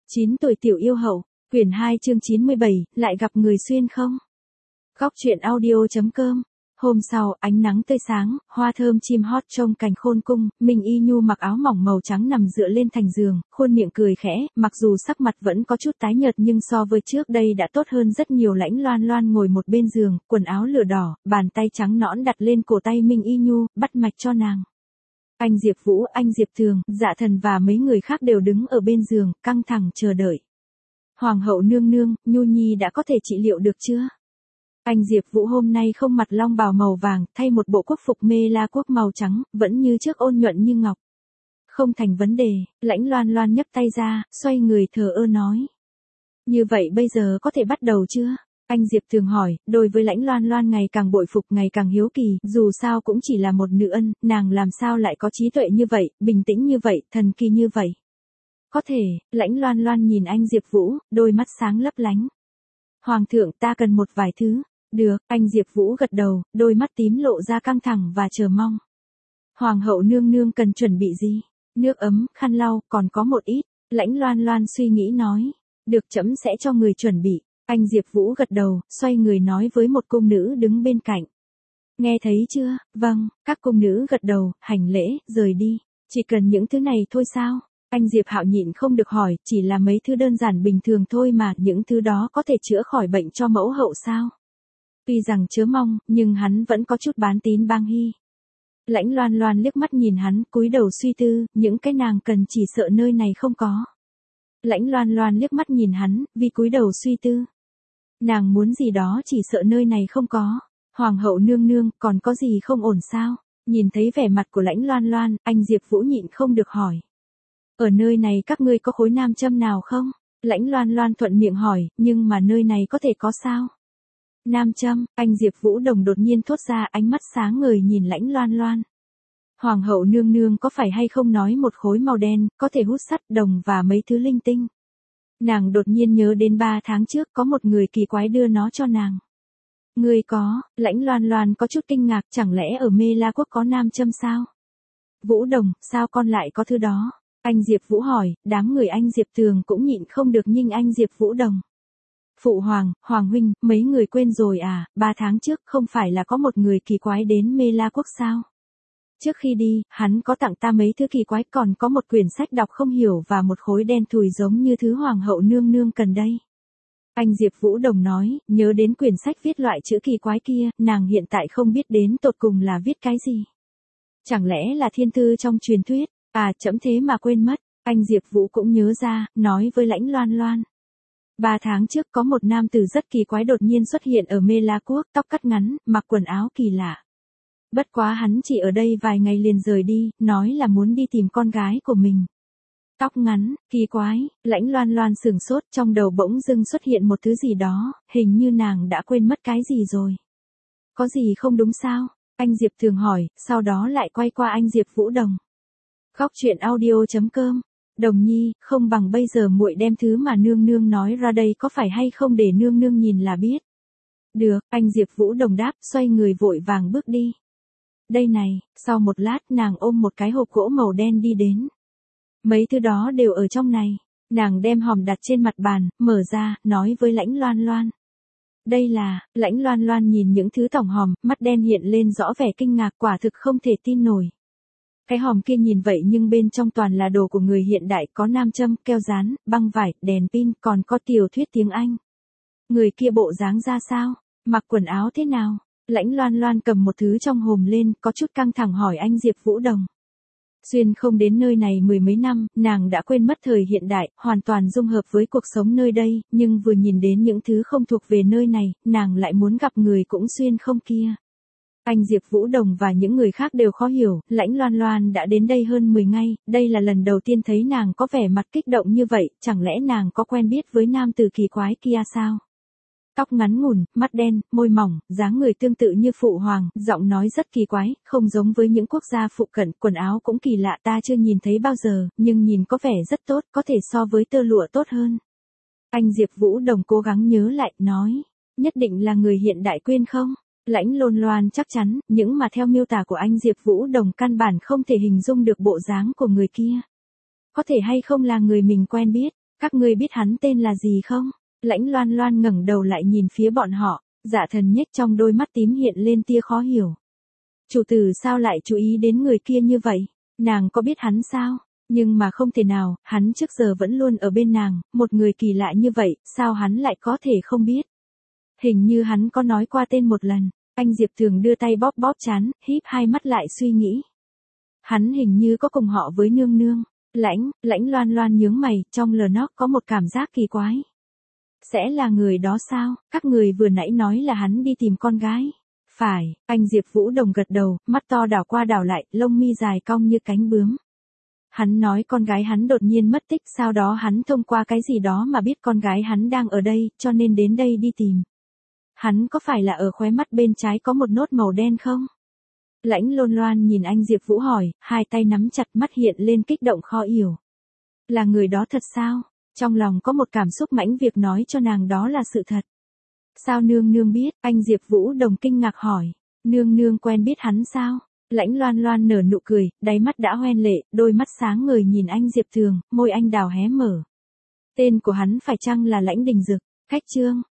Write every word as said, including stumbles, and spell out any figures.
chín tuổi tiểu yêu hậu, quyển hai chương chín mươi bảy, lại gặp người xuyên không? Góc truyện audio.com. Hôm sau, ánh nắng tươi sáng, hoa thơm chim hót trong cành khôn cung, Minh Y Nhu mặc áo mỏng màu trắng nằm dựa lên thành giường, khuôn miệng cười khẽ, mặc dù sắc mặt vẫn có chút tái nhợt nhưng so với trước đây đã tốt hơn rất nhiều. Lãnh Loan Loan ngồi một bên giường, quần áo lửa đỏ, bàn tay trắng nõn đặt lên cổ tay Minh Y Nhu, bắt mạch cho nàng. Anh Diệp Vũ, anh Diệp Thường, Dạ Thần và mấy người khác đều đứng ở bên giường, căng thẳng chờ đợi. Hoàng hậu nương nương, Nhu Nhi đã có thể trị liệu được chưa? Anh Diệp Vũ hôm nay không mặc long bào màu vàng, thay một bộ quốc phục Mê La quốc màu trắng, vẫn như trước ôn nhuận như ngọc. Không thành vấn đề, Lãnh Loan Loan nhấc tay ra, xoay người thờ ơ nói. Như vậy bây giờ có thể bắt đầu chưa? Anh Diệp Thường hỏi, đối với Lãnh Loan Loan ngày càng bội phục, ngày càng hiếu kỳ, dù sao cũng chỉ là một nữ ân, nàng làm sao lại có trí tuệ như vậy, bình tĩnh như vậy, thần kỳ như vậy. Có thể, Lãnh Loan Loan nhìn anh Diệp Vũ, đôi mắt sáng lấp lánh. Hoàng thượng, ta cần một vài thứ. Được, anh Diệp Vũ gật đầu, đôi mắt tím lộ ra căng thẳng và chờ mong. Hoàng hậu nương nương cần chuẩn bị gì? Nước ấm, khăn lau, còn có một ít. Lãnh Loan Loan suy nghĩ nói. Được, trẫm sẽ cho người chuẩn bị. Anh Diệp Vũ gật đầu, xoay người nói với một cung nữ đứng bên cạnh. Nghe thấy chưa? Vâng, các cung nữ gật đầu, hành lễ, rời đi. Chỉ cần những thứ này thôi sao? Anh Diệp Hạo nhịn không được hỏi, chỉ là mấy thứ đơn giản bình thường thôi mà, những thứ đó có thể chữa khỏi bệnh cho mẫu hậu sao? Tuy rằng chớ mong, nhưng hắn vẫn có chút bán tín bang hy. Lãnh Loan Loan liếc mắt nhìn hắn, cúi đầu suy tư, những cái nàng cần chỉ sợ nơi này không có. Lãnh Loan Loan liếc mắt nhìn hắn, vì cúi đầu suy tư. Nàng muốn gì đó chỉ sợ nơi này không có. Hoàng hậu nương nương, còn có gì không ổn sao? Nhìn thấy vẻ mặt của Lãnh Loan Loan, anh Diệp Vũ nhịn không được hỏi. Ở nơi này các ngươi có khối nam châm nào không? Lãnh Loan Loan thuận miệng hỏi, nhưng mà nơi này có thể có sao? Nam châm, anh Diệp Vũ Đồng đột nhiên thốt ra, ánh mắt sáng ngời nhìn Lãnh Loan Loan. Hoàng hậu nương nương có phải hay không nói một khối màu đen, có thể hút sắt, đồng và mấy thứ linh tinh. Nàng đột nhiên nhớ đến ba tháng trước có một người kỳ quái đưa nó cho nàng. Người có, Lãnh Loan Loan có chút kinh ngạc, chẳng lẽ ở Mê La quốc có nam châm sao? Vũ Đồng, sao con lại có thứ đó? Anh Diệp Vũ hỏi, đám người anh Diệp Thường cũng nhịn không được nhưng anh Diệp Vũ Đồng. Phụ hoàng, hoàng huynh, mấy người quên rồi à, ba tháng trước không phải là có một người kỳ quái đến Mê La quốc sao? Trước khi đi, hắn có tặng ta mấy thứ kỳ quái, còn có một quyển sách đọc không hiểu và một khối đen thùi giống như thứ hoàng hậu nương nương cần đây. Anh Diệp Vũ Đồng nói, nhớ đến quyển sách viết loại chữ kỳ quái kia, nàng hiện tại không biết đến tột cùng là viết cái gì. Chẳng lẽ là thiên thư trong truyền thuyết, à chậm thế mà quên mất, anh Diệp Vũ cũng nhớ ra, nói với Lãnh Loan Loan. Ba tháng trước có một nam tử rất kỳ quái đột nhiên xuất hiện ở Mê La quốc, tóc cắt ngắn, mặc quần áo kỳ lạ. Bất quá hắn chỉ ở đây vài ngày liền rời đi, nói là muốn đi tìm con gái của mình. Tóc ngắn, kỳ quái, Lãnh Loan Loan sửng sốt, trong đầu bỗng dưng xuất hiện một thứ gì đó, hình như nàng đã quên mất cái gì rồi. Có gì không đúng sao? Anh Diệp Thường hỏi, sau đó lại quay qua anh Diệp Vũ Đồng. Góc truyện audio.com. Đồng Nhi, không bằng bây giờ muội đem thứ mà nương nương nói ra đây có phải hay không để nương nương nhìn là biết. Được, anh Diệp Vũ Đồng đáp, xoay người vội vàng bước đi. Đây này, sau một lát nàng ôm một cái hộp gỗ màu đen đi đến. Mấy thứ đó đều ở trong này. Nàng đem hòm đặt trên mặt bàn, mở ra, nói với Lãnh Loan Loan. Đây là, Lãnh Loan Loan nhìn những thứ tổng hòm, mắt đen hiện lên rõ vẻ kinh ngạc, quả thực không thể tin nổi. Cái hòm kia nhìn vậy nhưng bên trong toàn là đồ của người hiện đại, có nam châm, keo dán, băng vải, đèn pin, còn có tiểu thuyết tiếng Anh. Người kia bộ dáng ra sao? Mặc quần áo thế nào? Lãnh Loan Loan cầm một thứ trong hòm lên, có chút căng thẳng hỏi anh Diệp Vũ Đồng. Xuyên không đến nơi này mười mấy năm, nàng đã quên mất thời hiện đại, hoàn toàn dung hợp với cuộc sống nơi đây, nhưng vừa nhìn đến những thứ không thuộc về nơi này, nàng lại muốn gặp người cũng xuyên không kia. Anh Diệp Vũ Đồng và những người khác đều khó hiểu, Lãnh Loan Loan đã đến đây hơn mười ngày, đây là lần đầu tiên thấy nàng có vẻ mặt kích động như vậy, chẳng lẽ nàng có quen biết với nam tử kỳ quái kia sao? Tóc ngắn ngủn, mắt đen, môi mỏng, dáng người tương tự như phụ hoàng, giọng nói rất kỳ quái, không giống với những quốc gia phụ cận, quần áo cũng kỳ lạ ta chưa nhìn thấy bao giờ, nhưng nhìn có vẻ rất tốt, có thể so với tơ lụa tốt hơn. Anh Diệp Vũ Đồng cố gắng nhớ lại, nói, nhất định là người hiện đại quên không? Lãnh Loan Loan chắc chắn, những mà theo miêu tả của anh Diệp Vũ Đồng căn bản không thể hình dung được bộ dáng của người kia. Có thể hay không là người mình quen biết, Các ngươi biết hắn tên là gì không? Lãnh Loan Loan ngẩng đầu lại nhìn phía bọn họ, Dạ Thần nhếch trong đôi mắt tím hiện lên tia khó hiểu. Chủ tử sao lại chú ý đến người kia như vậy? Nàng có biết hắn sao? Nhưng mà không thể nào, hắn trước giờ vẫn luôn ở bên nàng, một người kỳ lạ như vậy, sao hắn lại có thể không biết? Hình như hắn có nói qua tên một lần. Anh Diệp Thường đưa tay bóp bóp trán, híp hai mắt lại suy nghĩ. Hắn hình như có cùng họ với nương nương. Lãnh, lãnh Loan Loan nhướng mày, trong lờ nó có một cảm giác kỳ quái. Sẽ là người đó sao? Các người vừa nãy nói là hắn đi tìm con gái. Phải, anh Diệp Vũ Đồng gật đầu, mắt to đảo qua đảo lại, lông mi dài cong như cánh bướm. Hắn nói con gái hắn đột nhiên mất tích, sau đó hắn thông qua cái gì đó mà biết con gái hắn đang ở đây, cho nên đến đây đi tìm. Hắn có phải là ở khóe mắt bên trái có một nốt màu đen không? Lãnh Lôn Loan nhìn anh Diệp Vũ hỏi, hai tay nắm chặt, mắt hiện lên kích động khó hiểu. Là người đó thật sao? Trong lòng có một cảm xúc mãnh việc nói cho nàng đó là sự thật. Sao nương nương biết? Anh Diệp Vũ Đồng kinh ngạc hỏi. Nương nương quen biết hắn sao? Lãnh Loan Loan nở nụ cười, đáy mắt đã hoen lệ, đôi mắt sáng ngời nhìn anh Diệp Thường, môi anh đào hé mở. Tên của hắn phải chăng là Lãnh Đình Dực? Khách chương.